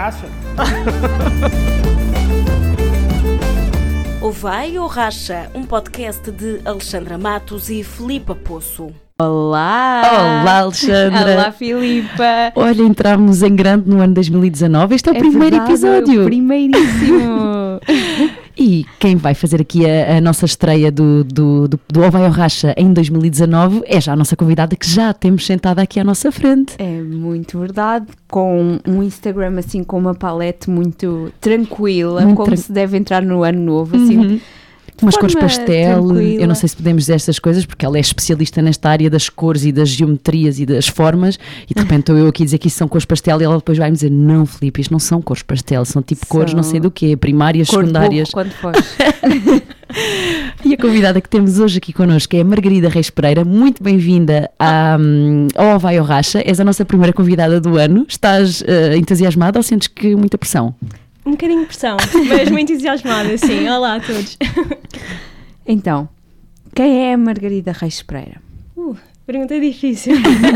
racha? Ou vai ou racha, um podcast de Alexandra Matos e Filipa Poço. Olá! Olá, Alexandra! Olá, Filipa! Olha, entramos em grande no ano 2019. Este é o primeiro episódio. É o primeiríssimo! E quem vai fazer aqui a nossa estreia do Ou Vai ou Racha em 2019 é já a nossa convidada que já temos sentada aqui à nossa frente. É muito verdade, com um Instagram assim com uma palete muito tranquila, se deve entrar no ano novo, assim. Umas cores pastel, tranquila. Eu não sei se podemos dizer estas coisas porque ela é especialista nesta área das cores e das geometrias e das formas e de repente estou eu aqui a dizer que isso são cores pastel e ela depois vai-me dizer, não Filipe, isto não são cores pastel, são tipo cores não sei do quê, primárias, cor secundárias. Quando fores. E a convidada que temos hoje aqui connosco é a Margarida Reis Pereira. Muito bem-vinda ao Vai ou Racha, és a nossa primeira convidada do ano. Estás entusiasmada ou sentes que muita pressão? Um bocadinho de pressão, mas muito entusiasmada, sim. Olá a todos. Então, quem é a Margarida Reis Pereira? Pergunta difícil.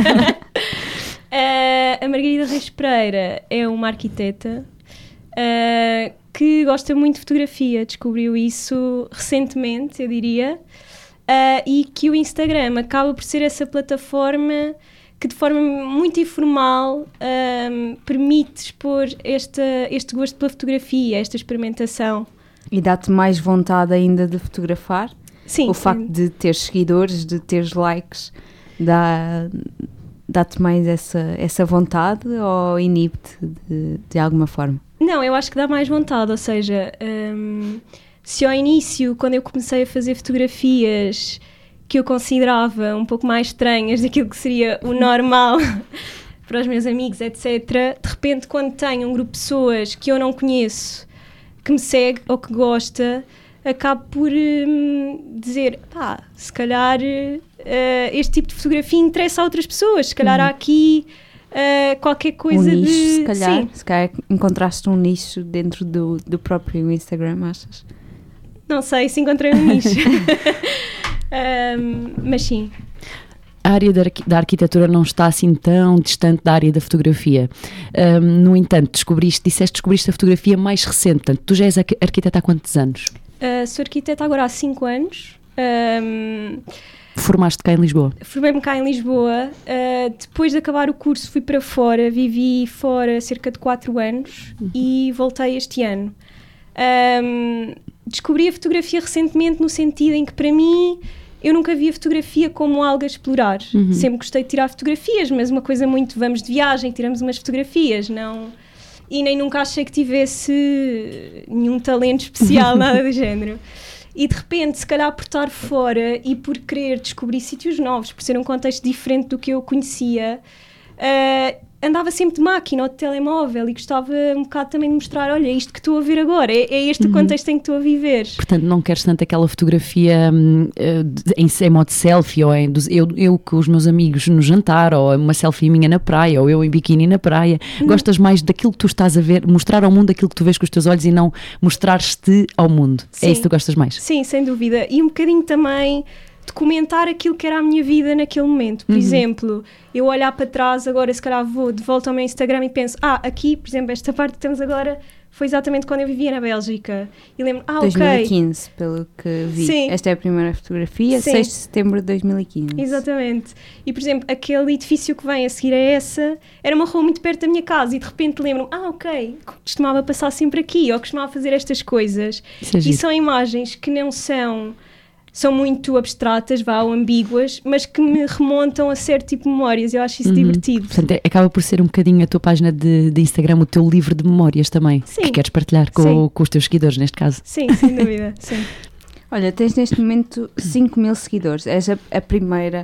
A Margarida Reis Pereira é uma arquiteta que gosta muito de fotografia. Descobriu isso recentemente, eu diria. E que o Instagram acaba por ser essa plataforma que de forma muito informal permite expor este gosto pela fotografia, esta experimentação. E dá-te mais vontade ainda de fotografar? Sim. O facto de ter seguidores, de teres likes, dá-te mais essa vontade ou inibe-te de alguma forma? Não, eu acho que dá mais vontade, ou seja, se ao início, quando eu comecei a fazer fotografias que eu considerava um pouco mais estranhas daquilo que seria o normal para os meus amigos, etc. De repente, quando tenho um grupo de pessoas que eu não conheço, que me segue ou que gosta, acabo por dizer, se calhar este tipo de fotografia interessa a outras pessoas, se calhar há aqui qualquer coisa nicho, de... se calhar, Sim. Se calhar encontraste um nicho dentro do próprio Instagram, achas? Não sei se encontrei um nicho. Mas sim. A área da arquitetura não está assim tão distante da área da fotografia. No entanto, descobriste a fotografia mais recente. Portanto, tu já és arquiteta há quantos anos? Sou arquiteta agora há 5 anos. Formaste cá em Lisboa? Formei-me cá em Lisboa. Depois de acabar o curso fui para fora. Vivi fora cerca de 4 anos e voltei este ano. Descobri a fotografia recentemente no sentido em que, para mim, eu nunca vi a fotografia como algo a explorar. Sempre gostei de tirar fotografias, mas uma coisa muito, vamos de viagem, tiramos umas fotografias, não... E nem nunca achei que tivesse nenhum talento especial, nada do género. E de repente, se calhar por estar fora e por querer descobrir sítios novos, por ser um contexto diferente do que eu conhecia, andava sempre de máquina ou de telemóvel e gostava um bocado também de mostrar, olha, isto que estou a ver agora, é este o contexto em que estou a viver. Portanto, não queres tanto aquela fotografia em modo selfie, ou eu com os meus amigos no jantar, ou uma selfie minha na praia, ou eu em biquíni na praia. Gostas mais daquilo que tu estás a ver, mostrar ao mundo aquilo que tu vês com os teus olhos e não mostrar-te ao mundo. Sim. É isso que tu gostas mais? Sim, sem dúvida. E um bocadinho também documentar aquilo que era a minha vida naquele momento. Por exemplo, eu olhar para trás agora, se calhar vou de volta ao meu Instagram e penso, aqui, por exemplo, esta parte que estamos agora foi exatamente quando eu vivia na Bélgica. E lembro, 2015, pelo que vi. Sim. Esta é a primeira fotografia, sim. 6 de setembro de 2015. Exatamente. E, por exemplo, aquele edifício que vem a seguir a essa, era uma rua muito perto da minha casa e de repente lembro-me, costumava passar sempre aqui, ou costumava fazer estas coisas. E são imagens que não são muito abstratas, ou ambíguas, mas que me remontam a certo tipo de memórias. Eu acho isso divertido. Portanto, acaba por ser um bocadinho a tua página de Instagram, o teu livro de memórias também, sim, que queres partilhar com os teus seguidores, neste caso. Sim, sem dúvida, sim. Olha, tens neste momento 5.000 seguidores. És a primeira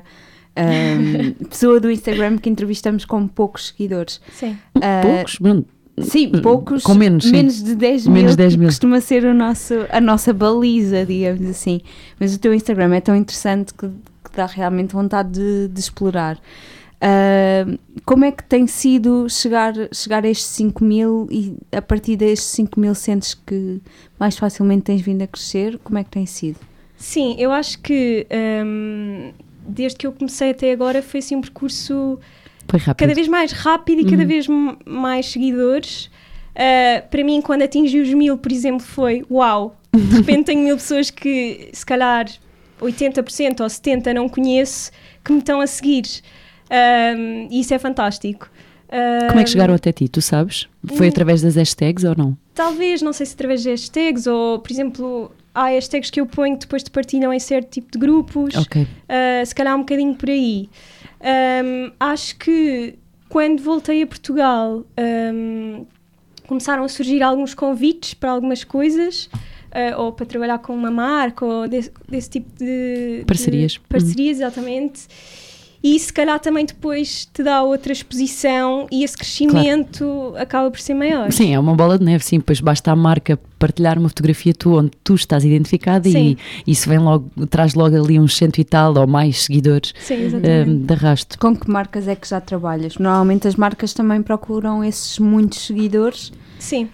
pessoa do Instagram que entrevistamos com poucos seguidores. Sim. Poucos? Sim, poucos, com menos de 10 mil, costuma ser a nossa baliza, digamos assim. Mas o teu Instagram é tão interessante que dá realmente vontade de explorar. Como é que tem sido chegar a estes 5.000 e a partir destes 5.000 sentes que mais facilmente tens vindo a crescer? Como é que tem sido? Sim, eu acho que desde que eu comecei até agora foi assim um percurso... Foi rápido. Cada vez mais rápido e cada vez mais seguidores. Para mim, quando atingi os 1000, por exemplo, foi uau, de repente tenho 1000 pessoas que se calhar 80% ou 70% não conheço, que me estão a seguir. E isso é fantástico. Como é que chegaram até ti, tu sabes? Foi através das hashtags ou não? Talvez, não sei se através de hashtags ou, por exemplo, há hashtags que eu ponho que depois te partilham em certo tipo de grupos. Ok. Se calhar um bocadinho por aí. Acho que quando voltei a Portugal começaram a surgir alguns convites para algumas coisas, ou para trabalhar com uma marca, ou desse tipo de parcerias. Parcerias, exatamente. E se calhar também depois te dá outra exposição e esse crescimento acaba por ser maior. Sim, é uma bola de neve, sim, pois basta a marca partilhar uma fotografia tua onde tu estás identificada e isso vem logo, traz logo ali uns 100 e tal ou mais seguidores. Sim, exatamente. De arrasto. Com que marcas é que já trabalhas? Normalmente as marcas também procuram esses muitos seguidores. Sim.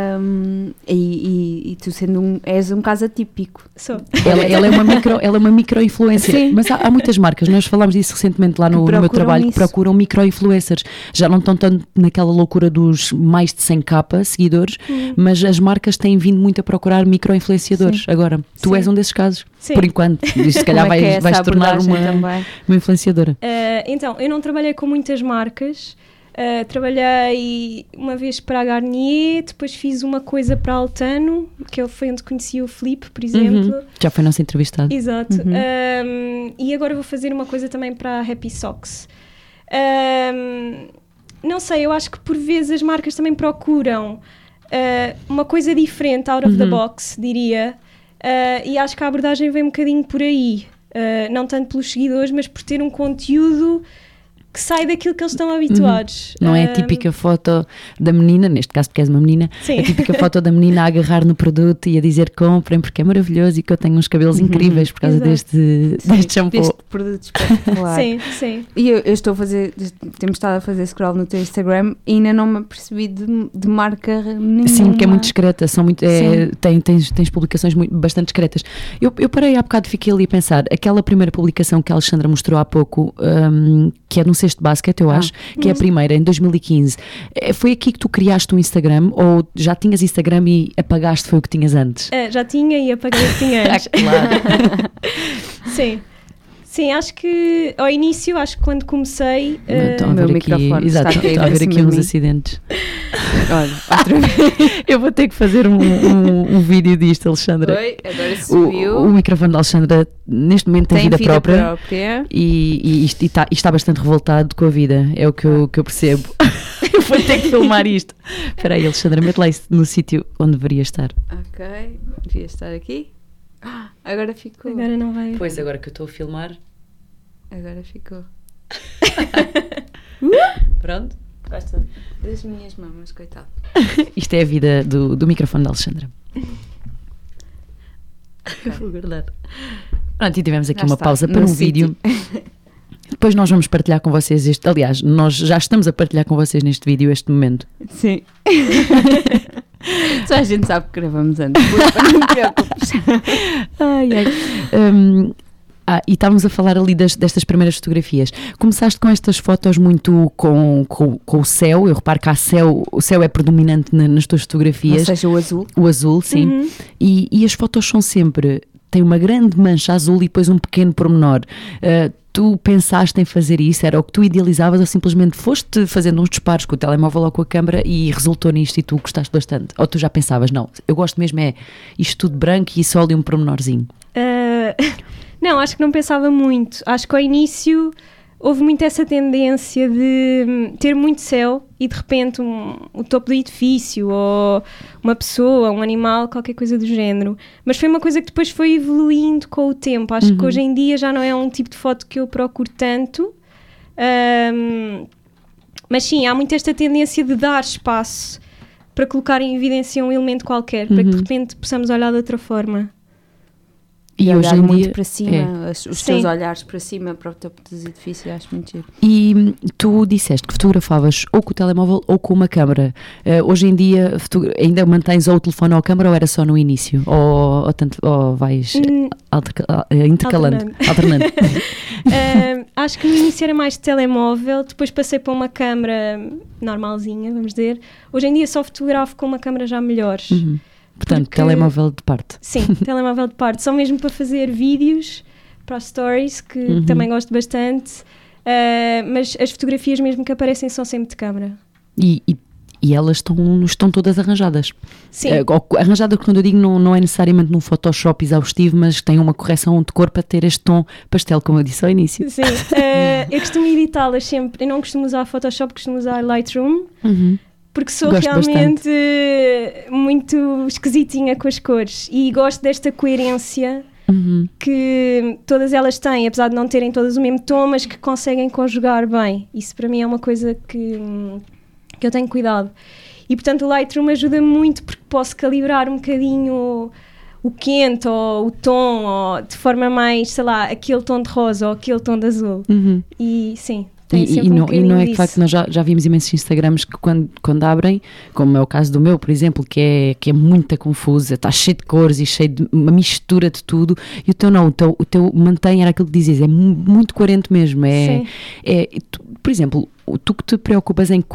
E tu és um caso atípico. Sou. Ela é uma micro-influencer, mas há muitas marcas, nós falámos disso recentemente lá no meu trabalho, que procuram micro-influencers, já não estão tanto naquela loucura dos mais de 100k seguidores, mas as marcas têm vindo muito a procurar micro-influenciadores. Agora, tu és um desses casos, por enquanto, se calhar vais tornar uma influenciadora. Então, eu não trabalhei com muitas marcas. Trabalhei uma vez para a Garnier, depois fiz uma coisa para a Altano, que foi onde conheci o Filipe, por exemplo. Já foi nosso entrevistado. Exato. E agora vou fazer uma coisa também para a Happy Socks. Não sei, eu acho que por vezes as marcas também procuram uma coisa diferente, out of the box, diria. E acho que a abordagem vem um bocadinho por aí. Não tanto pelos seguidores, mas por ter um conteúdo que sai daquilo que eles estão habituados. Não é a típica foto da menina, neste caso porque és uma menina, a típica foto da menina a agarrar no produto e a dizer comprem porque é maravilhoso e que eu tenho uns cabelos incríveis por causa deste shampoo. Deste produto espetacular. Sim. E eu estou a fazer, temos estado a fazer scroll no teu Instagram e ainda não me apercebi de marca nenhuma. Sim, que é muito discreta, tens publicações bastante discretas. Eu parei há bocado, fiquei ali a pensar, aquela primeira publicação que a Alexandra mostrou há pouco, que é no cesto de basquete, eu acho, que é a primeira, em 2015. Foi aqui que tu criaste um Instagram ou já tinhas Instagram e apagaste foi o que tinhas antes? Já tinha e apaguei o que tinha antes. Claro. Sim, acho que ao início, acho que quando comecei... Estou a ver microfone está a ver aqui uns acidentes. Olha, outra vez. Eu vou ter que fazer um vídeo disto, Alexandra. Oi, agora subiu. O microfone da Alexandra neste momento tem vida própria. E está bastante revoltado com a vida, é o que eu percebo. Eu vou ter que filmar isto. Espera aí, Alexandra, mete lá isso no sítio onde deveria estar. Ok, devia estar aqui. Agora ficou. Agora não vai. Pois, agora que eu estou a filmar. Agora ficou. Pronto. Gosta das minhas mamas, coitado. Isto é a vida do microfone da Alexandra. Vou guardar. Pronto, e tivemos aqui uma pausa para um vídeo. Depois nós vamos partilhar com vocês este. Aliás, nós já estamos a partilhar com vocês neste vídeo este momento. Sim. Só a gente sabe que gravamos antes. Não te preocupes. E estávamos a falar ali destas primeiras fotografias. Começaste com estas fotos muito com o céu. Eu reparo que o céu é predominante nas tuas fotografias. Ou seja, o azul. O azul, sim. E as fotos são sempre... Tem uma grande mancha azul e depois um pequeno pormenor. Tu pensaste em fazer isso? Era o que tu idealizavas ou simplesmente foste fazendo uns disparos com o telemóvel ou com a câmera e resultou nisto e tu gostaste bastante? Ou tu já pensavas, não, eu gosto mesmo é isto tudo branco e só ali um pormenorzinho? Não, acho que não pensava muito. Acho que ao início houve muito essa tendência de ter muito céu e de repente o topo do edifício ou uma pessoa, um animal, qualquer coisa do género. Mas foi uma coisa que depois foi evoluindo com o tempo. Acho que hoje em dia já não é um tipo de foto que eu procuro tanto. Mas sim, há muito esta tendência de dar espaço para colocar em evidência um elemento qualquer, para que de repente possamos olhar de outra forma. E hoje olhar em muito dia, para cima, os teus olhares para cima, para o topo dos edifícios, acho muito giro. E tu disseste que fotografavas ou com o telemóvel ou com uma câmara. Hoje em dia ainda mantens ou o telefone ou a câmara, ou era só no início? Ou vais intercalando? Alternando. Acho que no início era mais de telemóvel, depois passei para uma câmara normalzinha, vamos dizer. Hoje em dia só fotografo com uma câmara já melhor. Portanto, telemóvel de parte. Sim, telemóvel de parte. Só mesmo para fazer vídeos, para stories, que também gosto bastante. Mas as fotografias mesmo que aparecem são sempre de câmara. E elas estão todas arranjadas. Sim. Arranjada, quando eu digo, não é necessariamente num Photoshop exaustivo, mas tem uma correção de cor para ter este tom pastel, como eu disse ao início. Sim. Eu costumo editá-las sempre. Eu não costumo usar Photoshop, costumo usar Lightroom. Porque sou Gosto realmente muito esquisitinha com as cores. E gosto desta coerência que todas elas têm, apesar de não terem todas o mesmo tom, mas que conseguem conjugar bem. Isso para mim é uma coisa que eu tenho cuidado. E portanto o Lightroom ajuda muito porque posso calibrar um bocadinho o quente ou o tom, ou de forma mais, sei lá, aquele tom de rosa ou aquele tom de azul. E sim. E não é que de facto nós já vimos imensos Instagrams que quando abrem, como é o caso do meu, por exemplo, que é muito confusa, está cheio de cores e cheio de uma mistura de tudo, e o teu não, o teu mantém, era aquilo que dizias, é muito coerente mesmo. Por exemplo, tu que te preocupas em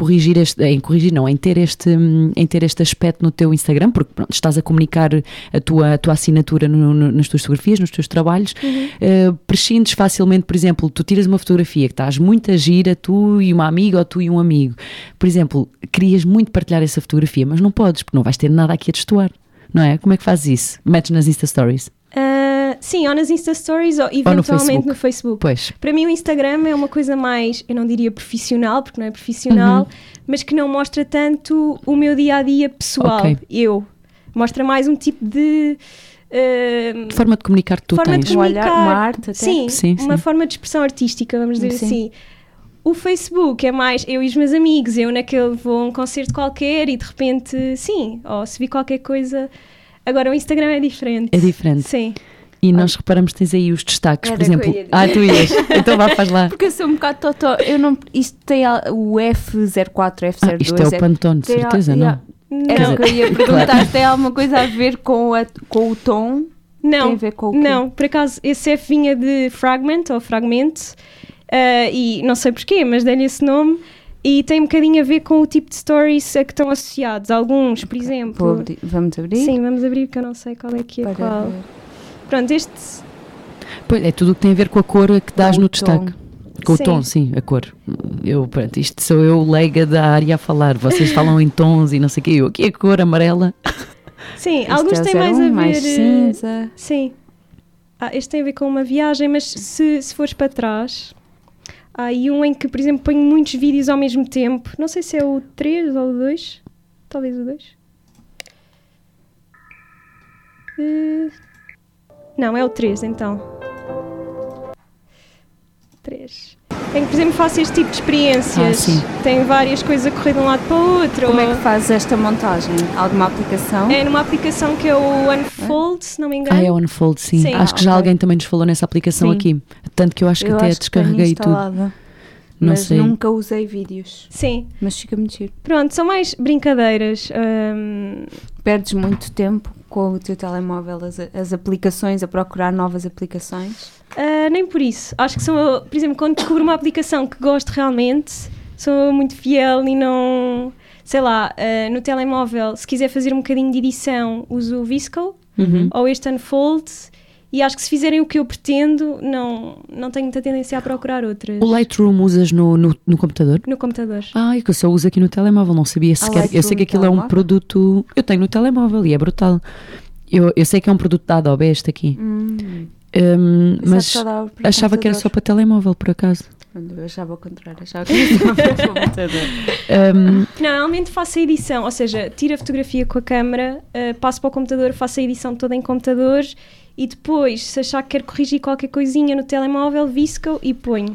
ter este aspecto no teu Instagram, porque pronto, estás a comunicar a tua assinatura nas tuas fotografias, nos teus trabalhos, prescindes facilmente, por exemplo, tu tiras uma fotografia que estás muito a gira, tu e uma amiga ou tu e um amigo, por exemplo, querias muito partilhar essa fotografia, mas não podes, porque não vais ter nada aqui a destoar, não é? Como é que fazes isso? Metes nas Insta Stories? Sim, ou nas Insta Stories ou eventualmente no Facebook. Pois. Para mim o Instagram é uma coisa mais, eu não diria profissional, porque não é profissional, mas que não mostra tanto o meu dia-a-dia pessoal. Mostra mais um tipo de forma de comunicar que tu tens. Uma arte até. Sim, uma forma de expressão artística, vamos dizer assim. O Facebook é mais eu e os meus amigos, vou a um concerto qualquer e de repente, ou se vi qualquer coisa. Agora o Instagram é diferente. É diferente. Sim. E nós reparamos que tens aí os destaques, por exemplo. Tu ias. Então faz lá. Porque eu sou um bocado totó. Isto tem o F04, F02. Isto é o Pantone, de certeza, não? Era o que eu ia perguntar. Tem alguma coisa a ver com o tom? Não. Tem a ver com o quê? Não, por acaso esse F vinha de Fragment ou Fragment. E não sei porquê, mas dei-lhe esse nome. E tem um bocadinho a ver com o tipo de stories a que estão associados. Alguns, por exemplo. Vamos abrir? Sim, vamos abrir, porque eu não sei qual é que é qual. Ver. Pronto, este... Pois, é tudo o que tem a ver com a cor que dás no destaque. Com o tom, sim, a cor. Isto sou eu, leiga da área, a falar. Vocês falam em tons e não sei o quê. Aqui a cor amarela. Sim, alguns têm mais a ver... mais cinza. Sim. Este tem a ver com uma viagem, mas se fores para trás... Há aí um em que, por exemplo, ponho muitos vídeos ao mesmo tempo. Não sei se é o 3 ou o 2. Talvez o 2. Não, é o 3, então. 3. Em que, por exemplo, faço este tipo de experiências. Tem várias coisas a correr de um lado para o outro. Como é que fazes esta montagem? Alguma aplicação? É numa aplicação que é o Unfold, se não me engano. É o Unfold, sim. Acho que já alguém também nos falou nessa aplicação aqui. Tanto que eu acho que até descarreguei tudo. Não sei. Nunca usei vídeos. Sim. Mas fica muito giro. Pronto, são mais brincadeiras. Perdes muito tempo com o teu telemóvel, as aplicações, a procurar novas aplicações? Nem por isso. Acho que sou, por exemplo, quando descubro uma aplicação que gosto realmente, sou muito fiel e não... Sei lá, no telemóvel, se quiser fazer um bocadinho de edição, uso o VSCO ou este Unfold. E acho que se fizerem o que eu pretendo, não tenho muita tendência a procurar outras. O Lightroom usas no computador? No computador. É que eu só uso aqui no telemóvel, não sabia sequer. Eu sei que aquilo é um produto... Eu tenho no telemóvel e é brutal. Eu sei que é um produto da Adobe este aqui. Mas achava que era só para telemóvel, por acaso. Eu achava ao contrário, achava que era só para computador. Normalmente faço a edição, ou seja, tiro a fotografia com a câmera, passo para o computador, faço a edição toda em computador e depois, se achar que quero corrigir qualquer coisinha no telemóvel, visco e ponho.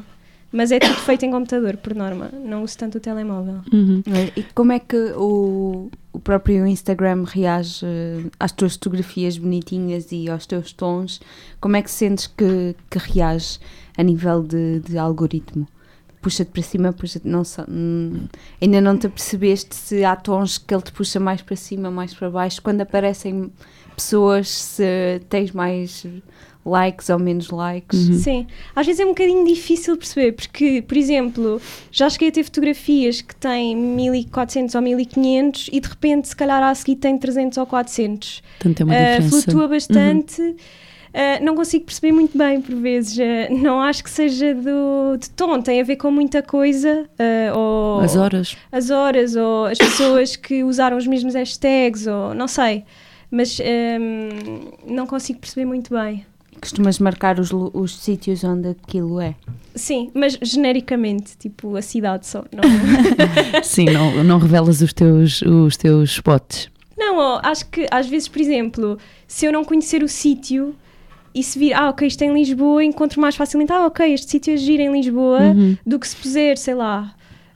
Mas é tudo feito em computador, por norma. Não uso tanto o telemóvel. E como é que o próprio Instagram reage às tuas fotografias bonitinhas e aos teus tons? Como é que sentes que reage a nível de algoritmo? Puxa-te para cima, puxa-te... ainda não te apercebeste se há tons que ele te puxa mais para cima, mais para baixo? Quando aparecem pessoas, se tens mais likes ou menos likes? Sim, às vezes é um bocadinho difícil perceber, porque, por exemplo, já cheguei a ter fotografias que têm 1400 ou 1500 e de repente, se calhar, a seguir tem 300 ou 400. Portanto, é uma diferença. Flutua bastante. Não consigo perceber muito bem, por vezes. Não acho que seja de tom, tem a ver com muita coisa. Ou as horas. As horas, ou as pessoas que usaram os mesmos hashtags, ou não sei. Mas não consigo perceber muito bem. Costumas marcar os sítios onde aquilo é? Sim, mas genericamente, tipo a cidade só. Não... Sim, não revelas os teus spots. Não, acho que às vezes, por exemplo, se eu não conhecer o sítio e se vir, ok, isto é em Lisboa, encontro mais facilmente, ok, este sítio é giro em Lisboa, do que se puser, sei lá,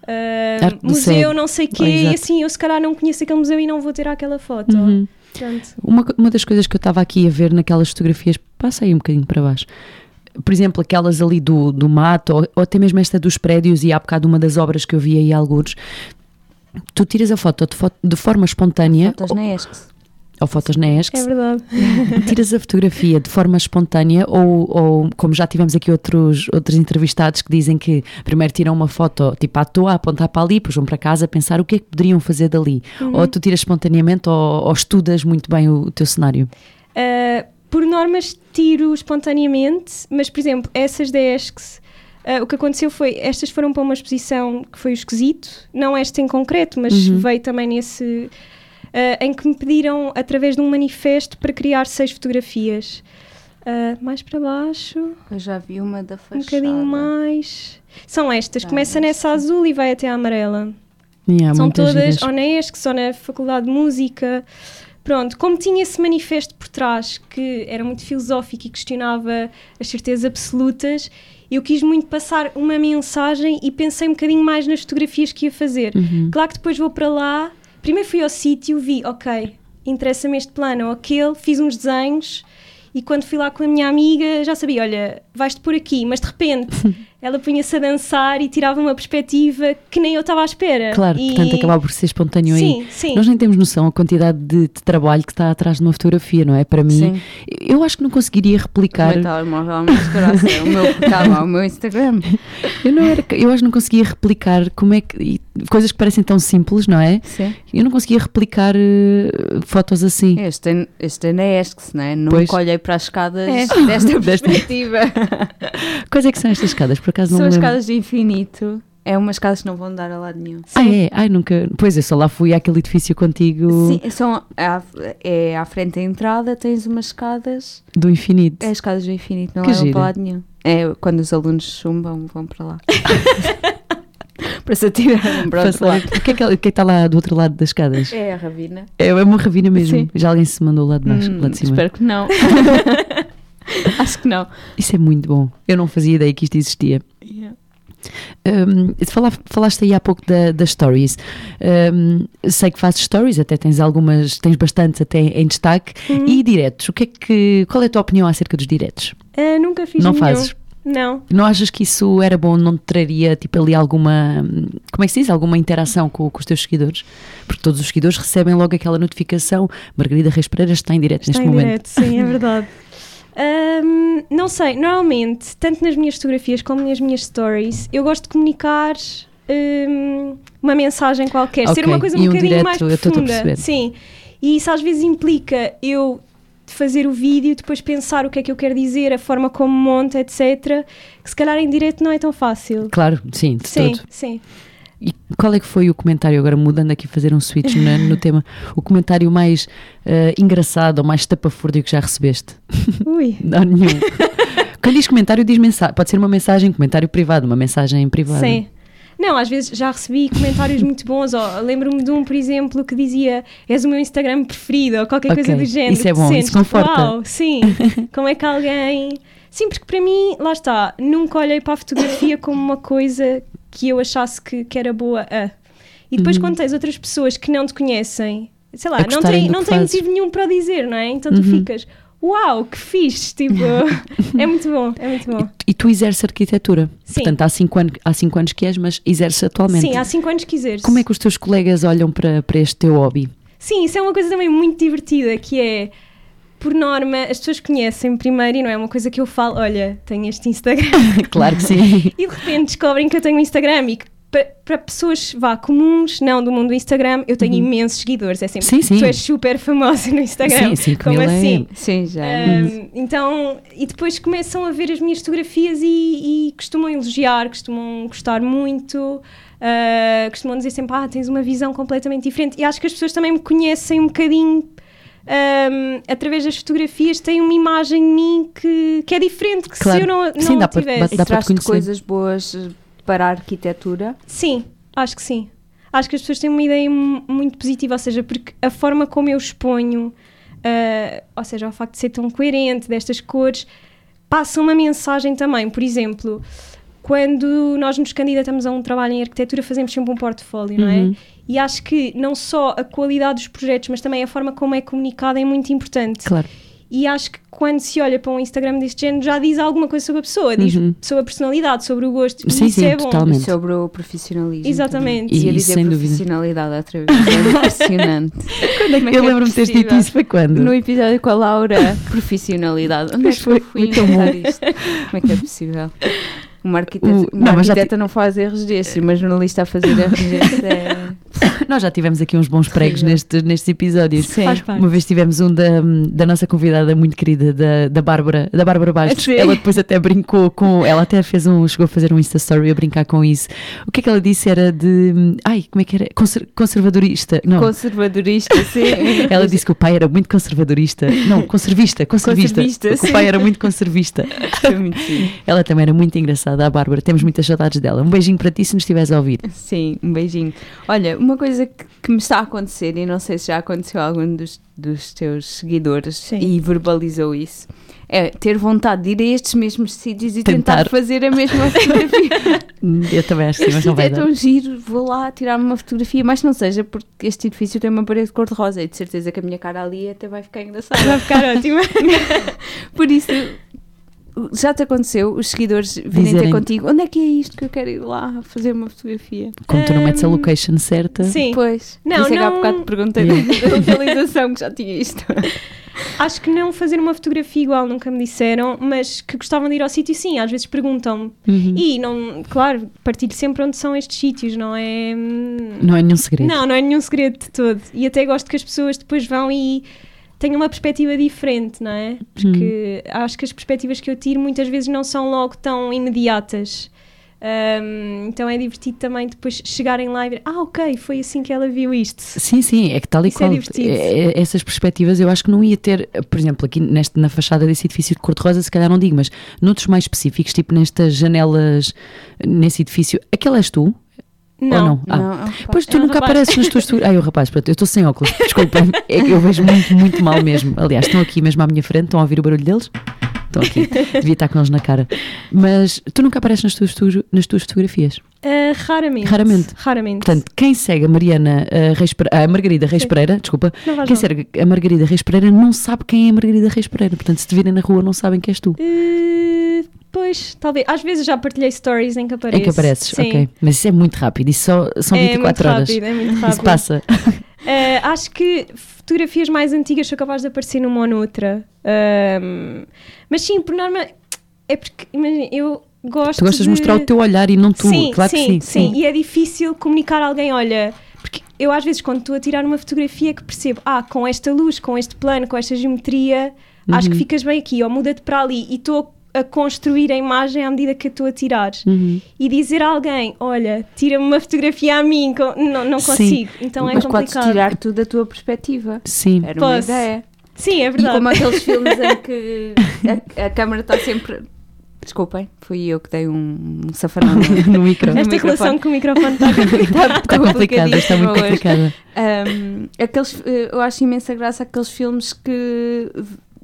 museu não sei o quê, e assim, eu se calhar não conheço aquele museu e não vou ter aquela foto. Uma das coisas que eu estava aqui a ver naquelas fotografias, passa aí um bocadinho para baixo, por exemplo, aquelas ali do mato, ou até mesmo esta dos prédios, e há bocado uma das obras que eu vi aí algures, tu tiras a foto de forma espontânea. Fotos na ESCS. Ou fotos na ESCS. É verdade. Tiras a fotografia de forma espontânea ou como já tivemos aqui outros entrevistados que dizem que primeiro tiram uma foto tipo à toa, a apontar para ali, depois vão para casa a pensar o que é que poderiam fazer dali. Ou tu tiras espontaneamente ou estudas muito bem o teu cenário? Por normas tiro espontaneamente, mas por exemplo, essas da ESCS, o que aconteceu foi, estas foram para uma exposição que foi o Esquisito, não esta em concreto, mas veio também nesse... em que me pediram, através de um manifesto, para criar 6 fotografias. Mais para baixo... Eu já vi uma da fachada. Um bocadinho mais... São estas, começa nessa azul e vai até à amarela. São todas, ou na ESCS, ou na Faculdade de Música. Pronto, como tinha esse manifesto por trás, que era muito filosófico e questionava as certezas absolutas, eu quis muito passar uma mensagem e pensei um bocadinho mais nas fotografias que ia fazer. Claro que depois vou para lá... Primeiro fui ao sítio, vi, ok, interessa-me este plano ou aquele, fiz uns desenhos e quando fui lá com a minha amiga já sabia, olha, vais-te por aqui, mas de repente ela punha-se a dançar e tirava uma perspectiva que nem eu estava à espera. Claro, portanto acabava por ser espontâneo aí. Sim. Nós nem temos noção a quantidade de trabalho que está atrás de uma fotografia, não é? Para mim, eu acho que não conseguiria replicar... O meu telemóvel, o meu Instagram. Eu acho que não conseguia replicar como é que... Coisas que parecem tão simples, não é? Sim. Eu não conseguia replicar fotos assim. Este é na ESCS, não é? Nunca olhei para as escadas desta perspectiva. Quais é que são estas escadas? Por acaso não são me as lembro. escadas de infinito. É umas escadas que não vão dar a lado nenhum. Ai, nunca... Pois, eu só lá fui àquele edifício contigo. Sim, é à frente da entrada, tens umas escadas... Do infinito. É as escadas do infinito, não que levam giro. para lado nenhum. É quando os alunos chumbam, vão para lá. Para se atirarem para outro lado. O que é que está lá do outro lado das escadas? É a ravina. É uma ravina mesmo. Sim. Já alguém se mandou lá de baixo, lá de cima? Espero que não. Acho que não. Isso é muito bom. Eu não fazia ideia que isto existia. Yeah. Falaste aí há pouco das stories. Sei que fazes stories, até tens bastantes até em destaque. E diretos, qual é a tua opinião acerca dos diretos? Nunca fiz Não nenhum. fazes? Não. Não achas que isso era bom? Não te traria tipo ali alguma, como é que se diz? Alguma interação com os teus seguidores? Porque todos os seguidores recebem logo aquela notificação: Margarida Reis Pereira está em direto neste momento. Direto, sim, é verdade. Não sei, normalmente, tanto nas minhas fotografias como nas minhas stories, eu gosto de comunicar uma mensagem qualquer, ser uma coisa um bocadinho direto, mais eu estou a profunda. perceber. Sim, e isso às vezes implica eu fazer o vídeo, depois pensar o que é que eu quero dizer, a forma como monto, etc. Que se calhar em direto não é tão fácil. Claro, sim, de todo. Sim. E qual é que foi o comentário, agora mudando aqui, fazer um switch no tema, o comentário mais engraçado ou mais estapafúrdio que já recebeste? Ui. Não, nenhum. Quando diz comentário, diz mensagem. Pode ser uma mensagem, comentário privado, uma mensagem privada. Sim. Não, às vezes já recebi comentários muito bons. Lembro-me de um, por exemplo, que dizia: és o meu Instagram preferido, ou qualquer coisa do género. Isso é bom, isso conforta. Uau, sim. Como é que alguém Sim, porque para mim, lá está, nunca olhei para a fotografia como uma coisa que eu achasse que era boa E depois quando tens outras pessoas que não te conhecem, sei lá, não tem motivo nenhum para dizer, não é? Então tu ficas, uau, que fixe, tipo, é muito bom. E tu exerces arquitetura? Sim. Portanto, há 5 anos que és, mas exerces atualmente? Sim, há 5 anos que exerço. Como é que os teus colegas olham para este teu hobby? Sim, isso é uma coisa também muito divertida, que é, por norma, as pessoas conhecem primeiro e não é uma coisa que eu falo, olha, tenho este Instagram. Claro que sim. E de repente descobrem que eu tenho um Instagram e que para pessoas comuns, não do mundo do Instagram, eu tenho imensos seguidores. É sempre, sim. Tu és super famosa no Instagram. Sim, como assim? Sim, já. Então, e depois começam a ver as minhas fotografias e costumam elogiar, costumam gostar muito, costumam dizer sempre, tens uma visão completamente diferente. E acho que as pessoas também me conhecem um bocadinho através das fotografias, têm uma imagem de mim que é diferente, que se eu não tivesse. E traz-te coisas boas para a arquitetura? Sim, acho que sim. Acho que as pessoas têm uma ideia muito positiva, ou seja, porque a forma como eu exponho, ou seja, o facto de ser tão coerente, destas cores, passa uma mensagem também. Por exemplo, quando nós nos candidatamos a um trabalho em arquitetura, fazemos sempre um portfólio, não é? E acho que não só a qualidade dos projetos, mas também a forma como é comunicado é muito importante. Claro. E acho que quando se olha para um Instagram deste género já diz alguma coisa sobre a pessoa, diz sobre a personalidade, sobre o gosto. Sim, isso é bom. Totalmente. E sobre o profissionalismo. Exatamente. E a dizer sem profissionalidade outra vez. É impressionante. Eu lembro-me de ter dito isso, foi quando? No episódio com a Laura, profissionalidade. Onde é que foi? Fui inventar isto? Como é que é possível? Uma arquiteta não faz erros desses, uma jornalista a fazer erros desses é... Nós já tivemos aqui uns bons pregos nestes episódios. Sim. Uma vez tivemos um da nossa convidada muito querida, da Bárbara Bastos. Sim. Ela depois até brincou com... Ela até chegou a fazer um Insta Story a brincar com isso. O que é que ela disse? Era de... como é que era? Conservadorista. Não. Conservadorista, sim. Ela disse que o pai era muito conservadorista. Não, conservista. Que o pai era muito conservista. Foi muito sim. Ela também era muito engraçada, a Bárbara. Temos muitas saudades dela. Um beijinho para ti se nos estiveres a ouvir. Sim, um beijinho. Olha, uma coisa que me está a acontecer, e não sei se já aconteceu a algum dos teus seguidores e verbalizou isso, é ter vontade de ir a estes mesmos sítios e tentar fazer a mesma fotografia. Eu também acho que sim, mas não vai dar. É tão giro, vou lá tirar-me uma fotografia, mas não seja porque este edifício tem uma parede cor-de-rosa e de certeza que a minha cara ali até vai ficar engraçada. Vai ficar ótima. Por isso... Já te aconteceu os seguidores virem ter contigo? Onde é que é isto que eu quero ir lá fazer uma fotografia? Quando tu não metes a location certa. Sim. Pois. Não. Há bocado te perguntei da localização que já tinha isto. Acho que não fazer uma fotografia igual nunca me disseram, mas que gostavam de ir ao sítio, sim, às vezes perguntam-me. E, não, claro, partilho sempre onde são estes sítios, não é... Não é nenhum segredo. Não é nenhum segredo de todo. E até gosto que as pessoas depois vão e tenham uma perspectiva diferente, não é? Porque acho que as perspectivas que eu tiro muitas vezes não são logo tão imediatas. Então é divertido também depois chegarem lá e ver, ok, foi assim que ela viu isto. Sim, é que tal e qual. Essas perspectivas eu acho que não ia ter, por exemplo, aqui na fachada desse edifício de cor-de-rosa, se calhar não digo, mas noutros mais específicos, tipo nestas janelas, nesse edifício, aquela és tu? Não. Pois tu nunca apareces nas tuas fotografias. O rapaz, pronto, eu estou sem óculos, desculpa, eu vejo muito, muito mal mesmo. Aliás, estão aqui mesmo à minha frente, estão a ouvir o barulho deles? Estão aqui, devia estar com eles na cara. Mas tu nunca apareces nas tuas fotografias? Raramente. Portanto, quem segue a Margarida Reis Pereira, desculpa, quem segue a Margarida Reis Pereira não sabe quem é a Margarida Reis Pereira. Portanto, se te virem na rua não sabem que és tu. Pois, talvez. Às vezes já partilhei stories em que apareço. Em que apareces, sim. Ok. Mas isso é muito rápido, isso são 24 horas. É muito rápido. Isso passa. Acho que fotografias mais antigas sou capaz de aparecer numa ou noutra. Mas sim, por norma, é porque, imagina, eu gosto Tu gostas de mostrar o teu olhar e não tu, claro que sim. E é difícil comunicar a alguém, olha... Porque eu às vezes quando estou a tirar uma fotografia que percebo, com esta luz, com este plano, com esta geometria, acho que ficas bem aqui, ou muda-te para ali, e estou a construir a imagem à medida que eu estou a tirar. E dizer a alguém, olha, tira-me uma fotografia a mim, não consigo. Então mas complicado. Mas podes tirar tudo da tua perspectiva. Sim. Era uma ideia. Sim, é verdade. E como aqueles filmes em que a câmera está sempre... Desculpem, fui eu que dei um safanão no micro. Esta relação com o microfone está complicada, está muito complicada. Eu acho imensa graça aqueles filmes que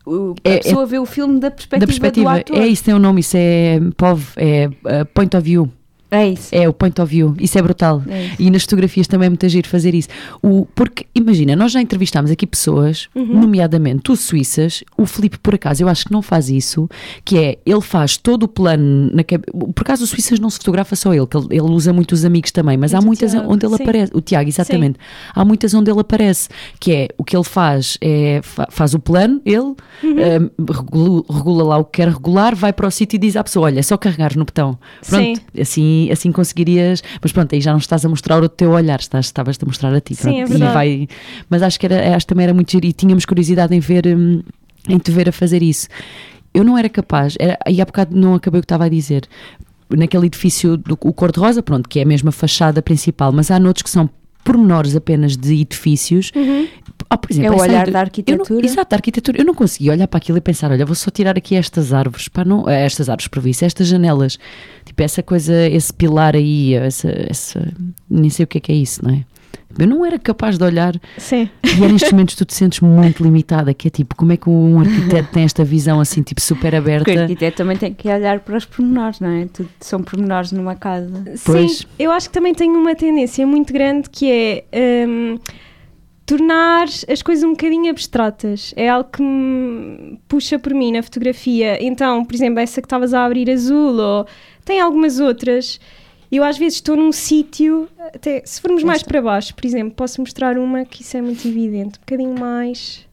a pessoa vê o filme da perspectiva do ator. É isso, tem um nome, isso é POV, Point of View. É isso. É o point of view, isso é brutal. E nas fotografias também é muito giro fazer isso. Porque, imagina, nós já entrevistámos aqui pessoas, nomeadamente tu suíças, o Filipe por acaso, eu acho que não faz isso, que é, ele faz todo o plano, por acaso o suíças não se fotografa só ele, que ele usa muito os amigos também, mas há muitas onde ele aparece, o Tiago, exatamente, há muitas onde ele aparece, que é, o que ele faz é, faz o plano, ele regula lá o que quer regular, vai para o sítio e diz à pessoa, olha, é só carregar no botão. Pronto, assim conseguirias, mas pronto, aí já não estás a mostrar o teu olhar, estavas a mostrar a ti. Sim, é verdade. Mas acho que também era muito giro e tínhamos curiosidade em te ver a fazer isso. Eu não era capaz, e há bocado não acabei o que estava a dizer, naquele edifício do cor-de-rosa, pronto, que é a mesma fachada principal, mas há noutros que são pormenores apenas de edifícios. Por exemplo, é o olhar da arquitetura. Exato, da arquitetura. Eu não conseguia olhar para aquilo e pensar, olha, vou só tirar aqui estas árvores, estas árvores para isso, estas janelas, tipo essa coisa, esse pilar aí, nem sei o que é isso, não é? Eu não era capaz de olhar. Sim. E é nestes momentos que tu te sentes muito limitada, que é tipo, como é que um arquiteto tem esta visão assim, tipo, super aberta? Porque o arquiteto também tem que olhar para os pormenores, não é? Tudo são pormenores numa casa. Pois. Sim, eu acho que também tenho uma tendência muito grande que é tornar as coisas um bocadinho abstratas. É algo que me puxa por mim na fotografia. Então, por exemplo, essa que estavas a abrir azul, ou tem algumas outras. Eu às vezes estou num sítio, até se formos mais para baixo, por exemplo, posso mostrar uma que isso é muito evidente, um bocadinho mais.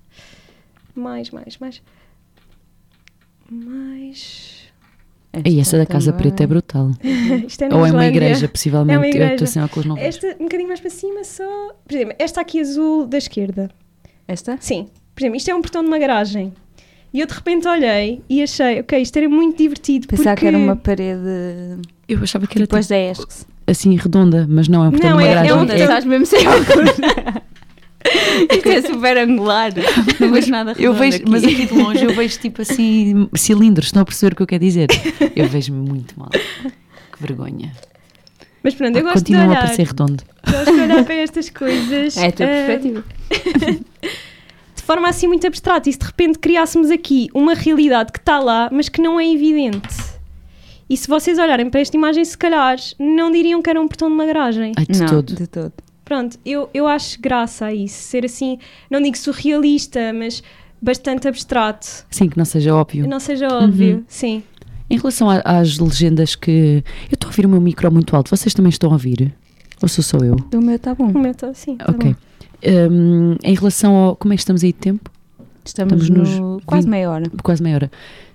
E essa da Casa Preta é brutal. Isto é ou é uma igreja, possivelmente. É uma igreja. Eu estou sem óculos, não vejo. Esta, um bocadinho mais para cima, só. Por exemplo, esta aqui azul da esquerda. Esta? Sim. Por exemplo, isto é um portão de uma garagem. E eu de repente olhei e achei, ok, isto era muito divertido. Pensava que era uma parede. Eu achava que era depois da ESCS. Assim redonda, mas não é um portão de uma garagem. Não, estás mesmo sem óculos. Isto é super angular. Não vejo nada redondo. Eu vejo, aqui. Mas aqui de longe eu vejo tipo assim cilindros. Estão a perceber o que eu quero dizer? Eu vejo-me muito mal. Que vergonha. Mas pronto, eu gosto de olhar. olhar. Continua a parecer redondo. Gosto de olhar para estas coisas. É a tua perspectiva. De forma assim muito abstrata. E se de repente criássemos aqui uma realidade que está lá, mas que não é evidente. E se vocês olharem para esta imagem, se calhar não diriam que era um portão de uma garagem. Ai, de todo. Pronto, eu acho graça a isso. Ser assim, não digo surrealista, mas bastante abstrato. Sim, que não seja óbvio. Não seja óbvio, sim. Em relação às legendas que... Eu estou a ouvir o meu micro muito alto. Vocês também estão a ouvir? Ou sou só eu? O meu está bom. O meu está, sim. Ok. Em relação ao... Como é que estamos aí de tempo? Estamos no quase meia hora. Quase meia hora.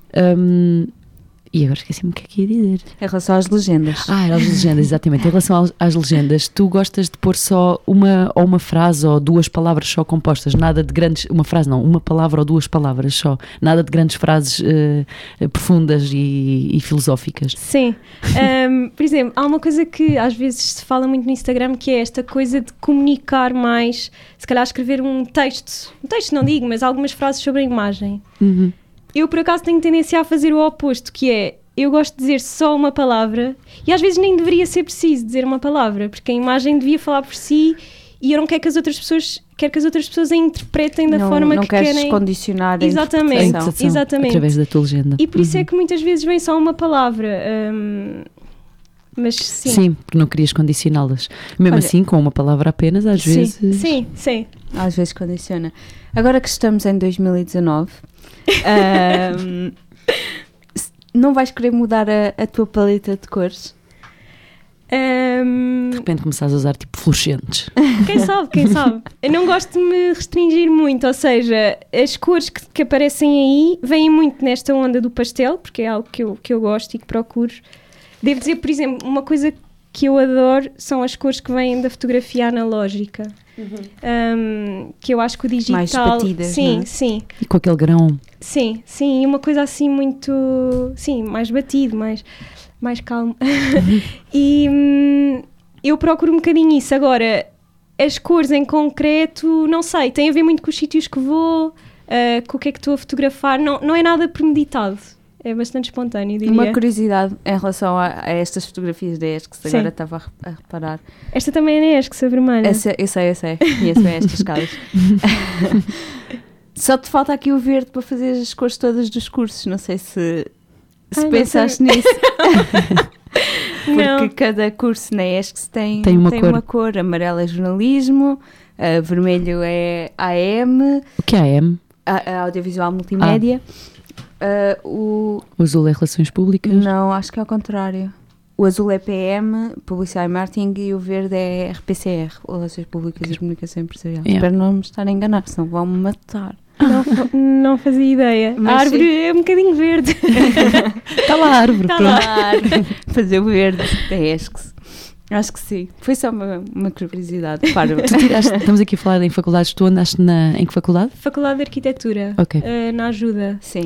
E agora esqueci-me o que é que ia dizer. Em relação às legendas. Às legendas, exatamente. Em relação às legendas, tu gostas de pôr só uma frase ou duas palavras só compostas, nada de grandes, uma frase não, uma palavra ou duas palavras só, nada de grandes frases profundas e filosóficas. Sim. Por exemplo, há uma coisa que às vezes se fala muito no Instagram, que é esta coisa de comunicar mais, se calhar escrever um texto não digo, mas algumas frases sobre a imagem. Eu, por acaso, tenho tendência a fazer o oposto, que é, eu gosto de dizer só uma palavra, e às vezes nem deveria ser preciso dizer uma palavra, porque a imagem devia falar por si, e eu não quero que as outras pessoas, a interpretem da forma que querem. Não queres condicionar a interpretação. Exatamente. Através da tua legenda. E por isso é que muitas vezes vem só uma palavra. Mas sim. Sim, porque não querias condicioná-las. Mesmo assim, com uma palavra apenas, às vezes... Sim. Às vezes condiciona. Agora que estamos em 2019... não vais querer mudar a tua paleta de cores? De repente começares a usar tipo fluorescentes. Quem sabe? Eu não gosto de me restringir muito, ou seja, as cores que aparecem aí vêm muito nesta onda do pastel, porque é algo que eu gosto e que procuro. Devo dizer, por exemplo, uma coisa que eu adoro são as cores que vêm da fotografia analógica. Que eu acho que o digital... Mais batidas, sim, não é? Sim. E com aquele grão. Sim, e uma coisa assim muito... Sim, mais batido, mais calmo. E eu procuro um bocadinho isso. Agora, as cores em concreto, não sei, tem a ver muito com os sítios que vou, com o que é que estou a fotografar. Não é nada premeditado. É bastante espontâneo, diria. Uma curiosidade em relação a estas fotografias da ESCS, que agora estava a reparar. Esta também é na ESCS, a vermelha. Eu sei. Conheço estas casas. Só te falta aqui o verde para fazer as cores todas dos cursos. Não sei se pensaste nisso. Porque cada curso na ESC tem uma cor. Amarelo é jornalismo, vermelho é AM. O que é AM? Audiovisual multimédia. O azul é relações públicas? Não, acho que é ao contrário. O azul é PM, publicidade e marketing, e o verde é RPCR, relações públicas e comunicação empresarial. Espero não me estar a enganar, senão vão-me matar. Não fazia ideia. Mas a árvore é um bocadinho verde. Está lá a árvore. Está lá a árvore. Fazer o verde da ESCS. Acho que sim. Foi só uma curiosidade. Estamos aqui a falar em faculdades. Tu andaste em que faculdade? Faculdade de Arquitetura. Ok. Na Ajuda. Sim.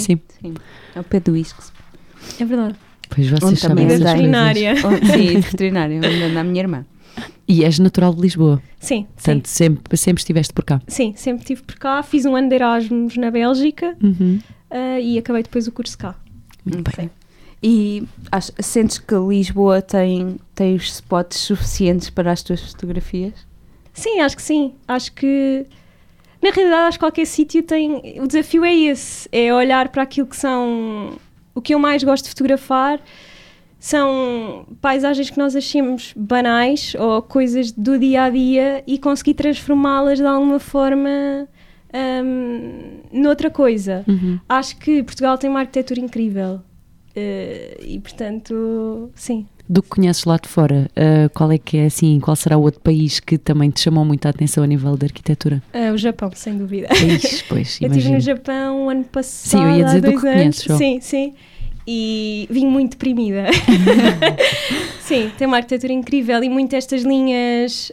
Ao pé do ISCS. É verdade. Pois vocês sabem essas veterinária. Sim, veterinária, onde anda a minha irmã. E és natural de Lisboa? Sim. Portanto, sempre estiveste por cá? Sim, sempre estive por cá. Fiz um ano de Erasmus na Bélgica e acabei depois o curso cá. Muito bem. E sentes que Lisboa tem os spots suficientes para as tuas fotografias? Sim, acho que sim. Acho que, na realidade, acho que qualquer sítio tem... O desafio é esse, é olhar para aquilo que são... O que eu mais gosto de fotografar são paisagens que nós achemos banais ou coisas do dia-a-dia e conseguir transformá-las de alguma forma noutra coisa. Acho que Portugal tem uma arquitetura incrível e, portanto, sim. Do que conheces lá de fora, qual será o outro país que também te chamou muito a atenção a nível da arquitetura? O Japão, sem dúvida. Pois, eu estive no Japão ano passado. Sim, eu ia dizer do que conheces. Sim. E vim muito deprimida. Sim, tem uma arquitetura incrível e muito estas linhas,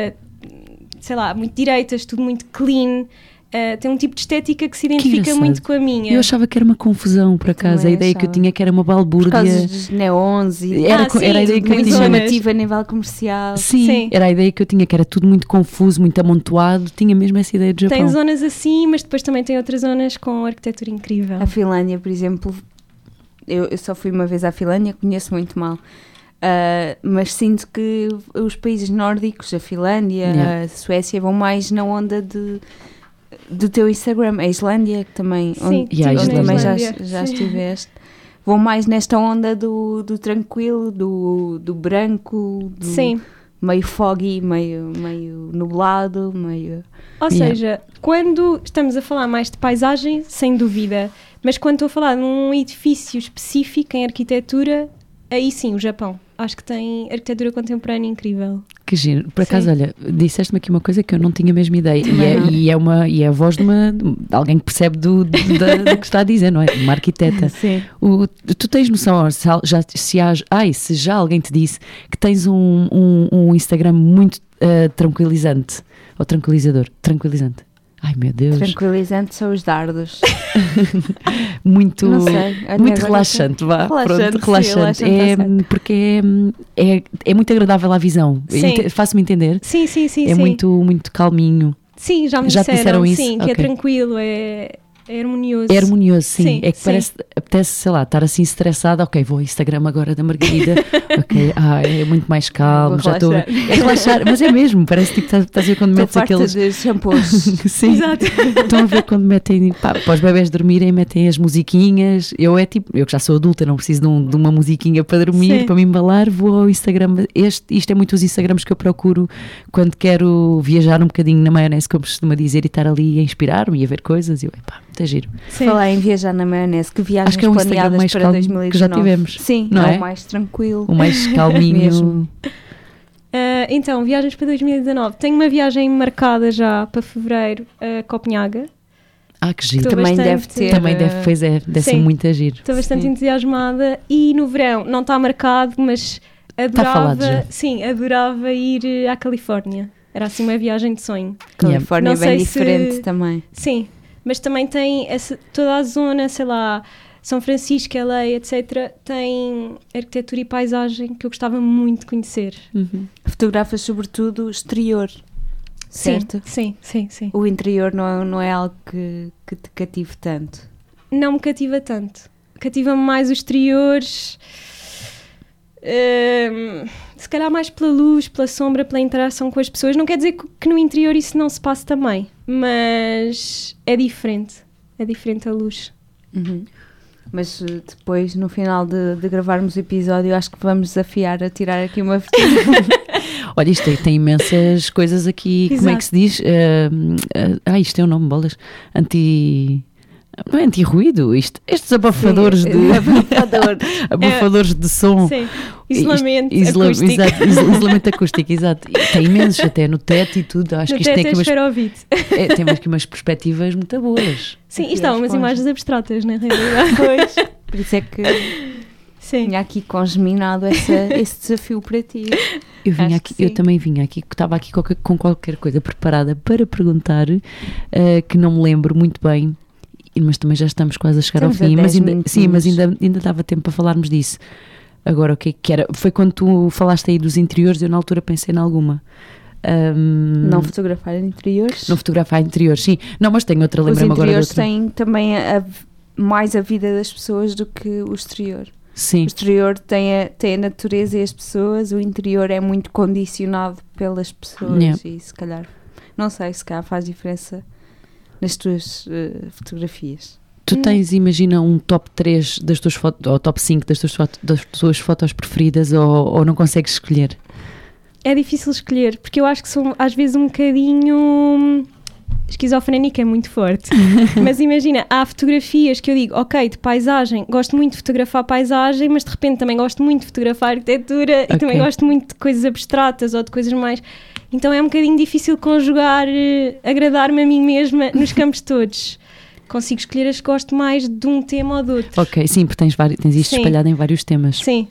muito direitas, tudo muito clean. Tem um tipo de estética que se identifica muito com a minha. Eu achava que era uma confusão, por acaso. A ideia que eu tinha que era uma balbúrdia. Por causa dos neons e... Era a ideia que eu muito tinha. chamativa a nível comercial. Sim, era a ideia que eu tinha, que era tudo muito confuso, muito amontoado. Tinha mesmo essa ideia do Japão. Tem zonas assim, mas depois também tem outras zonas com arquitetura incrível. A Finlândia, por exemplo, eu só fui uma vez à Finlândia, conheço muito mal. Mas sinto que os países nórdicos, a Finlândia, a Suécia, vão mais na onda do teu Instagram. A Islândia, que também, sim, onde também já estiveste, vão mais nesta onda do tranquilo, do branco, do meio foggy, meio nublado, meio... Ou seja, quando estamos a falar mais de paisagem, sem dúvida, mas quando estou a falar de um edifício específico em arquitetura, aí sim, o Japão. Acho que tem arquitetura contemporânea incrível. Que giro. Por acaso, olha, disseste-me aqui uma coisa que eu não tinha mesmo ideia. E é a voz de alguém que percebe do que está a dizer, não é? Uma arquiteta. Sim. Tu tens noção, se já alguém te disse que tens um Instagram muito tranquilizante, ou tranquilizante. Ai, meu Deus. Tranquilizante são os dardos. Muito relaxante, vá. Relaxante. Porque é muito agradável à visão. Faço-me entender? Sim. É muito, muito calminho. Sim, já me disseram isso. Sim, que é tranquilo, é harmonioso. É harmonioso, sim. É que sim. apetece, sei lá, estar assim estressada. Ok, vou ao Instagram agora da Margarida. Ok, é muito mais calmo. Já estou a relaxar, mas é mesmo. Parece tipo estás a ver quando metes aqueles de shampoos. Sim, exato. Estão a ver quando metem para os bebés dormirem, metem as musiquinhas. Eu que já sou adulta, não preciso de uma musiquinha para dormir, sim. Para me embalar, vou ao Instagram. Isto é muito os Instagrams que eu procuro quando quero viajar um bocadinho na maionese, como costuma dizer, e estar ali a inspirar-me e a ver coisas. E eu, muito giro. Falar em viajar na maionese, que viagens acho que é um planeadas mais para 2019 que já tivemos. Sim, não é? O mais tranquilo. O mais calminho. Então, viagens para 2019. Tenho uma viagem marcada já para fevereiro a Copenhaga. Que giro. Também deve ter. Deve ser muito giro. Estou bastante entusiasmada. E no verão, não está marcado, mas adorava ir à Califórnia. Era assim uma viagem de sonho. Califórnia é bem diferente também. Sim, mas também tem toda a zona, sei lá, São Francisco, LA, etc. Tem arquitetura e paisagem que eu gostava muito de conhecer. Uhum. Fotografas sobretudo exterior, certo? Sim. O interior não é algo que te cative tanto? Não me cativa tanto. Cativa-me mais os exteriores... se calhar mais pela luz, pela sombra, pela interação com as pessoas. Não quer dizer que no interior isso não se passe também, mas é diferente a luz. Mas depois, no final de gravarmos o episódio, acho que vamos desafiar a tirar aqui uma fotografia. Olha, isto tem imensas coisas aqui. Exato. Como é que se diz? Isto é o nome, bolas. Não é anti-ruído? Estes abafadores abafadores de som. Sim, isolamento acústico. acústico. Exato, isolamento acústico, exato. E tem imensos até no teto e tudo. Acho No que isto tem teto aqui é tem aqui umas perspectivas muito boas. Sim, Aqui isto há as umas esponjas. imagens abstratas, na realidade. Por isso é que Sim. tinha aqui congeminado esse desafio para ti. Acho que sim. Eu também vinha aqui, estava aqui com qualquer coisa preparada para perguntar, que não me lembro muito bem, mas também já estamos quase a chegar ao fim. Mas ainda dava tempo para falarmos disso. Agora, o que é que era? Foi quando tu falaste aí dos interiores, eu na altura pensei em alguma. Não fotografar interiores? Não fotografar interiores, sim. Não, mas tenho outra, lembrei-me agora de outra. Os interiores têm também mais a vida das pessoas do que o exterior. Sim. O exterior tem a natureza e as pessoas, o interior é muito condicionado pelas pessoas e se calhar, não sei, se calhar faz diferença nas tuas fotografias. Tu tens, imagina, um top 3 das tuas fotos, ou top 5 das tuas fotos preferidas, ou não consegues escolher? É difícil escolher, porque eu acho que sou às vezes um bocadinho esquizofrénica, é muito forte. Mas imagina, há fotografias que eu digo, ok, de paisagem, gosto muito de fotografar paisagem, mas de repente também gosto muito de fotografar arquitetura e também gosto muito de coisas abstratas ou de coisas mais... Então é um bocadinho difícil conjugar, agradar-me a mim mesma nos campos todos. Consigo escolher as que gosto mais de um tema ou de outro. Ok, sim, porque tens isto espalhado em vários temas. Sim.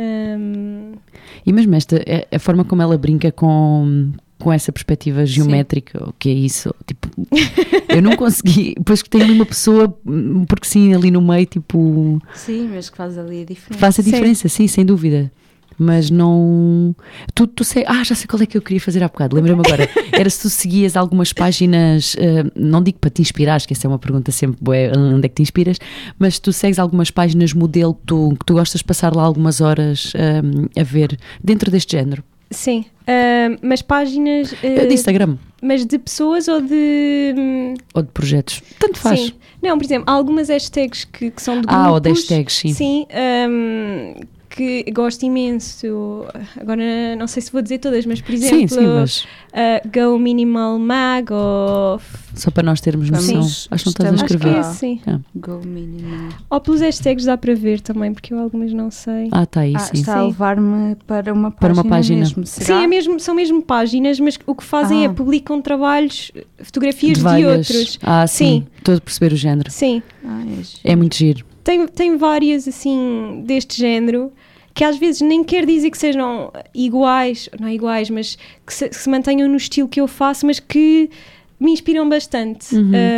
E mesmo a forma como ela brinca com essa perspectiva geométrica, o que é isso? Tipo, eu não consegui, depois que tem ali uma pessoa, porque sim, ali no meio, tipo... Sim, mas que faz ali a diferença. Faz a diferença, sim, sem dúvida. Mas não... Tu sei... já sei qual é que eu queria fazer há bocado, lembrei-me agora. Era se tu seguias algumas páginas, não digo para te inspirar, que essa é uma pergunta sempre boa, onde é que te inspiras, mas tu segues algumas páginas modelo que tu gostas de passar lá algumas horas a ver, dentro deste género? Sim, mas páginas... de Instagram. Mas de pessoas ou de... Ou de projetos, tanto faz. Sim. Não, por exemplo, há algumas hashtags que são de grupos. ou de hashtags, sim. Sim, que gosto imenso. Agora não sei se vou dizer todas, mas por exemplo, Go Minimal Mag ou... Só para nós termos noção. Acho que não estás a escrever. Acho que é, sim. Go Minimal. Ou pelos hashtags dá para ver também, porque eu algumas não sei. Está aí, sim. Está a levar-me para uma página. Mesmo, será? Sim, são mesmo páginas, mas o que fazem é publicam trabalhos, fotografias de outros. Sim. Estou a perceber o género. Sim. É muito giro. Tem várias, assim, deste género, que às vezes nem quer dizer que sejam iguais, não iguais, mas que se mantenham no estilo que eu faço, mas que me inspiram bastante.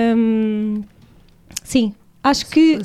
Sim, acho que...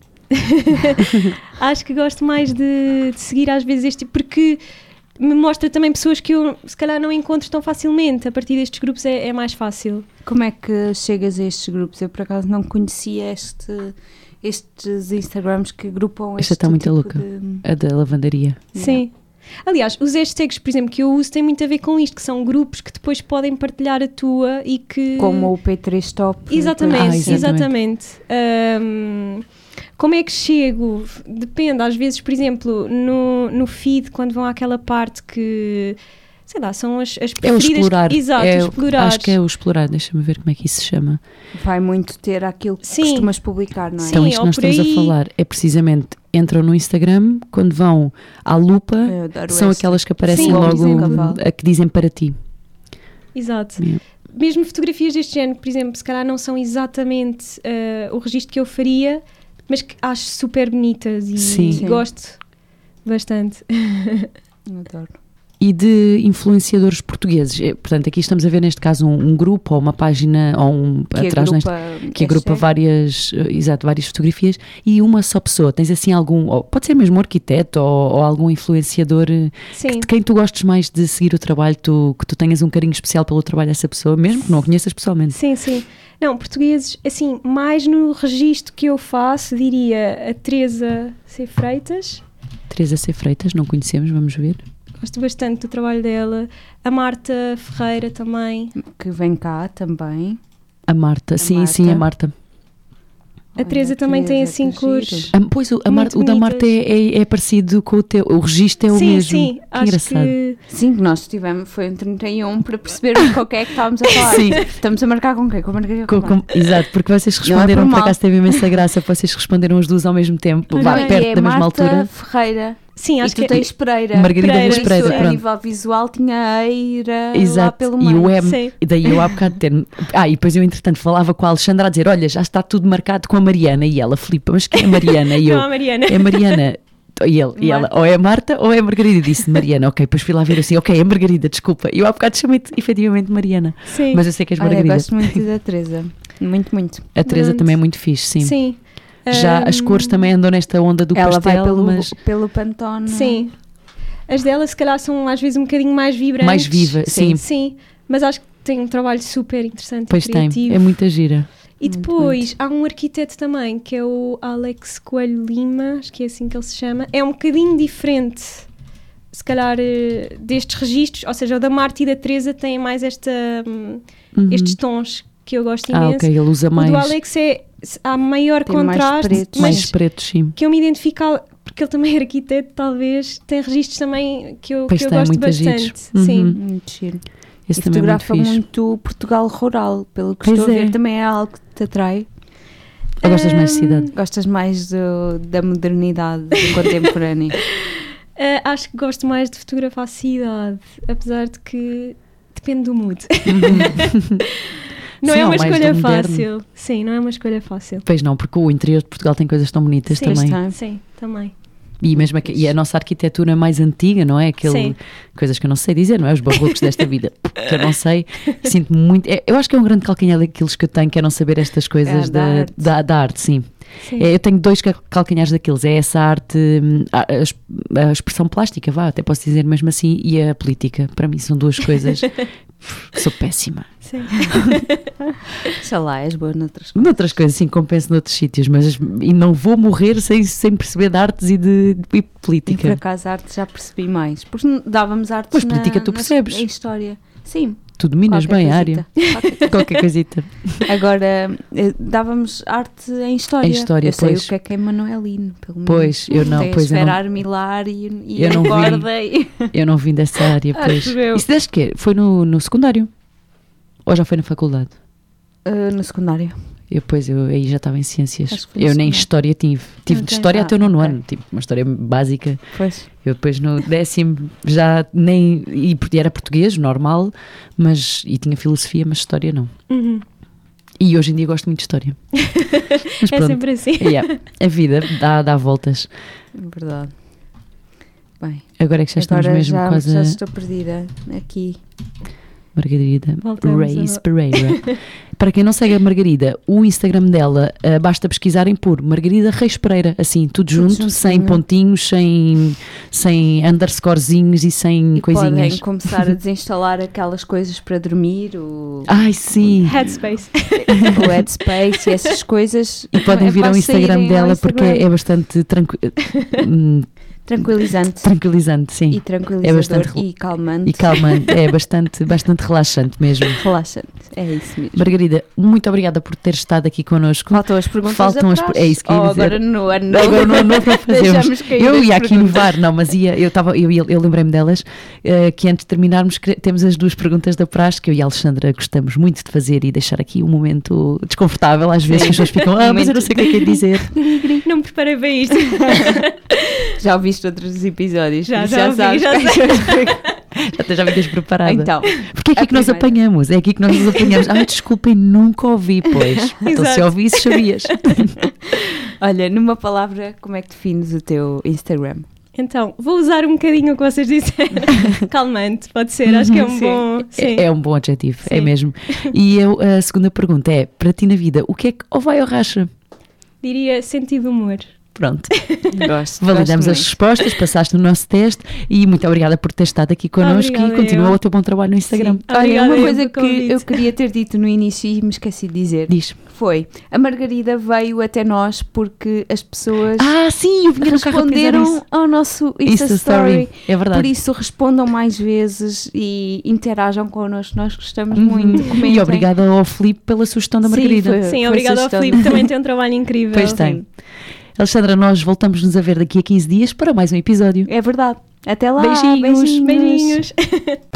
acho que gosto mais de seguir às vezes este tipo, porque me mostra também pessoas que eu se calhar não encontro tão facilmente. A partir destes grupos é mais fácil. Como é que chegas a estes grupos? Eu por acaso não conhecia estes Instagrams que agrupam esta está muito louca, a da lavandaria. Sim. Aliás, os hashtags, por exemplo, que eu uso têm muito a ver com isto, que são grupos que depois podem partilhar a tua e que... Como o P3 Top. Exatamente. Como é que chego? Depende, às vezes, por exemplo, no feed, quando vão àquela parte que... Sei lá, são as preferidas. É o explorar. Exato, explorar. Acho que é o explorar, deixa-me ver como é que isso se chama. Vai muito ter aquilo que costumas publicar, não é? Então isto que nós estamos a falar é precisamente, entram no Instagram, quando vão à lupa, são aquelas que aparecem logo, a que dizem para ti. Exato. Mesmo fotografias deste género, por exemplo, se calhar não são exatamente o registro que eu faria, mas que acho super bonitas e gosto bastante. Adoro. E de influenciadores portugueses, portanto aqui estamos a ver neste caso um grupo ou uma página ou que agrupa várias fotografias e uma só pessoa. Tens assim algum, ou pode ser mesmo um arquiteto ou algum influenciador de quem tu gostes mais de seguir o trabalho, que tu tenhas um carinho especial pelo trabalho dessa pessoa, mesmo que não a conheças pessoalmente? Sim. Não, portugueses, assim, mais no registro que eu faço, diria a Teresa C. Freitas. Teresa C. Freitas, não conhecemos, vamos ver. Gosto bastante do trabalho dela. A Marta Ferreira também. Que vem cá também. A Marta, sim, a Marta. A Teresa também tem assim cores. Pois o da Marta é parecido com o teu. O registro é o mesmo. Sim, que engraçado. Sim, que nós tivemos, foi um 31 para percebermos com o que é que estávamos a falar. Sim. Estamos a marcar com quem? Exato, porque vocês responderam, por acaso teve imensa graça, vocês responderam as duas ao mesmo tempo, perto da mesma altura. Marta Ferreira. Sim, acho e tu tens Pereira. Margarida Reis Pereira. Isso, a nível visual tinha a Eira lá pelo meio. E o M, e daí eu há bocado ter... e depois eu entretanto falava com a Alexandra a dizer, olha, já está tudo marcado com a Mariana, e ela, Filipe, mas quem é a Mariana? E eu, não, a Mariana. É Mariana. E ela, ou é a Marta ou é a Margarida. Disse Mariana, ok, depois fui lá ver assim, ok, é Margarida, desculpa. E eu há bocado chamei-te efetivamente Mariana. Sim. Mas eu sei que és Margarida. Eu gosto muito da Teresa, muito. A Teresa também é muito fixe, sim. Sim. Já as cores também andam nesta onda do ela pastel, vai pelo Pantone. Sim. As dela se calhar são às vezes um bocadinho mais vibrantes. Mais viva, sim. Sim, mas acho que tem um trabalho super interessante e criativo. Tem, é muita gira. E depois há um arquiteto também, que é o Alex Coelho Lima, acho que é assim que ele se chama. É um bocadinho diferente, se calhar, destes registros, ou seja, o da Marta e da Teresa têm mais estes tons que eu gosto imenso. Ok, ele usa mais. O do Alex há maior tem contraste. Mais pretos, sim. Que eu me identifico, porque ele também é arquiteto, talvez, tem registros também que eu gosto bastante. Sim. Muito giro. Esse e fotografa muito Portugal rural, pelo que estou a ver, também é algo que te atrai. Ou gostas mais de cidade? Gostas mais da modernidade, do contemporâneo? Acho que gosto mais de fotografar a cidade, apesar de que depende do mood. Não é uma escolha fácil. Sim, não é uma escolha fácil. Pois não, porque o interior de Portugal tem coisas tão bonitas também. Sim, também. E mesmo e a nossa arquitetura mais antiga, não é? Coisas que eu não sei dizer, não é? Os barrocos desta vida, que eu não sei, sinto-me muito... eu acho que é um grande calcanhar daqueles que eu tenho, que é não saber estas coisas da arte, sim. Eu tenho 2 calcanhares daqueles, é essa arte, a expressão plástica, até posso dizer mesmo assim, e a política. Para mim são 2 coisas... Sou péssima. Sim. Sei lá, és boa noutras coisas. Noutras coisas, sim, compenso noutros sítios, mas e não vou morrer sem perceber de artes e de política. E por acaso arte já percebi mais. Porque dávamos artes mas política tu percebes? Em história. Sim. Tu dominas bem a área. Qualquer coisita. Agora, dávamos arte em história. Em história, eu sei o que é Manuelino, pelo menos. Pois, eu não. Pois Milar e eu não vi. Eu não vim dessa área, pois. Isso desde que foi no secundário? Ou já foi na faculdade? No secundário. Eu aí já estava em ciências. Eu nem história tive. Tive de história até o 9º ano. Tive uma história básica. Pois. Eu depois no 10º já nem... E era português, normal, e tinha filosofia, mas história não. E hoje em dia gosto muito de história. Mas é sempre assim. A vida dá voltas. Verdade. Bem, agora é que já estamos mesmo quase... Já estou perdida aqui. Margarida Reis Pereira. Para quem não segue a Margarida, o Instagram dela, basta pesquisarem por Margarida Reis Pereira, assim, tudo junto, sem pontinhos, sem underscorezinhos e sem coisinhas. Podem começar a desinstalar aquelas coisas para dormir, Ai, sim. Headspace. O Headspace e essas coisas. E podem vir ao Instagram dela porque é bastante tranquilizante, sim. E tranquilizador e calmante. E calmante, é bastante relaxante mesmo. Relaxante, é isso mesmo. Margarida, muito obrigada por ter estado aqui connosco. Faltam as perguntas é isso que eu ia dizer. Agora no ano novo fazemos. Eu ia aqui inovar, não, mas eu lembrei-me delas, que antes de terminarmos temos as 2 perguntas da praxe, que eu e a Alexandra gostamos muito de fazer e deixar aqui um momento desconfortável, às vezes as pessoas ficam, mas eu não sei o que é que é dizer. Não me preparei para isto. Já ouviste outros episódios? Já sabes. Já me tens preparada. Então, porque é aqui que nós apanhamos. É aqui que nós nos apanhamos. Desculpem, nunca ouvi, pois. Então se ouvisse, sabias. Olha, numa palavra, como é que defines o teu Instagram? Então, vou usar um bocadinho o que vocês disseram. Calmante, pode ser. Acho que é um bom... Sim. É um bom adjetivo, é mesmo. E a segunda pergunta é, para ti na vida, o que é que ou vai ou racha? Diria sentido de humor. Pronto. gosto Validamos as respostas, passaste no nosso teste e muito obrigada por ter estado aqui connosco e continua o teu bom trabalho no Instagram. Olha, uma coisa que eu queria ter dito no início e me esqueci de dizer. Diz. Foi, a Margarida veio até nós porque as pessoas sim, eu vinha responderam ao nosso Insta Story. É verdade. Por isso respondam mais vezes e interajam connosco, nós gostamos muito. Comentem. E obrigada ao Filipe pela sugestão da Margarida. Sim, obrigada ao Filipe, também tem um trabalho incrível. Pois tem. Alexandra, nós voltamos-nos a ver daqui a 15 dias para mais um episódio. É verdade. Até lá. Beijinhos.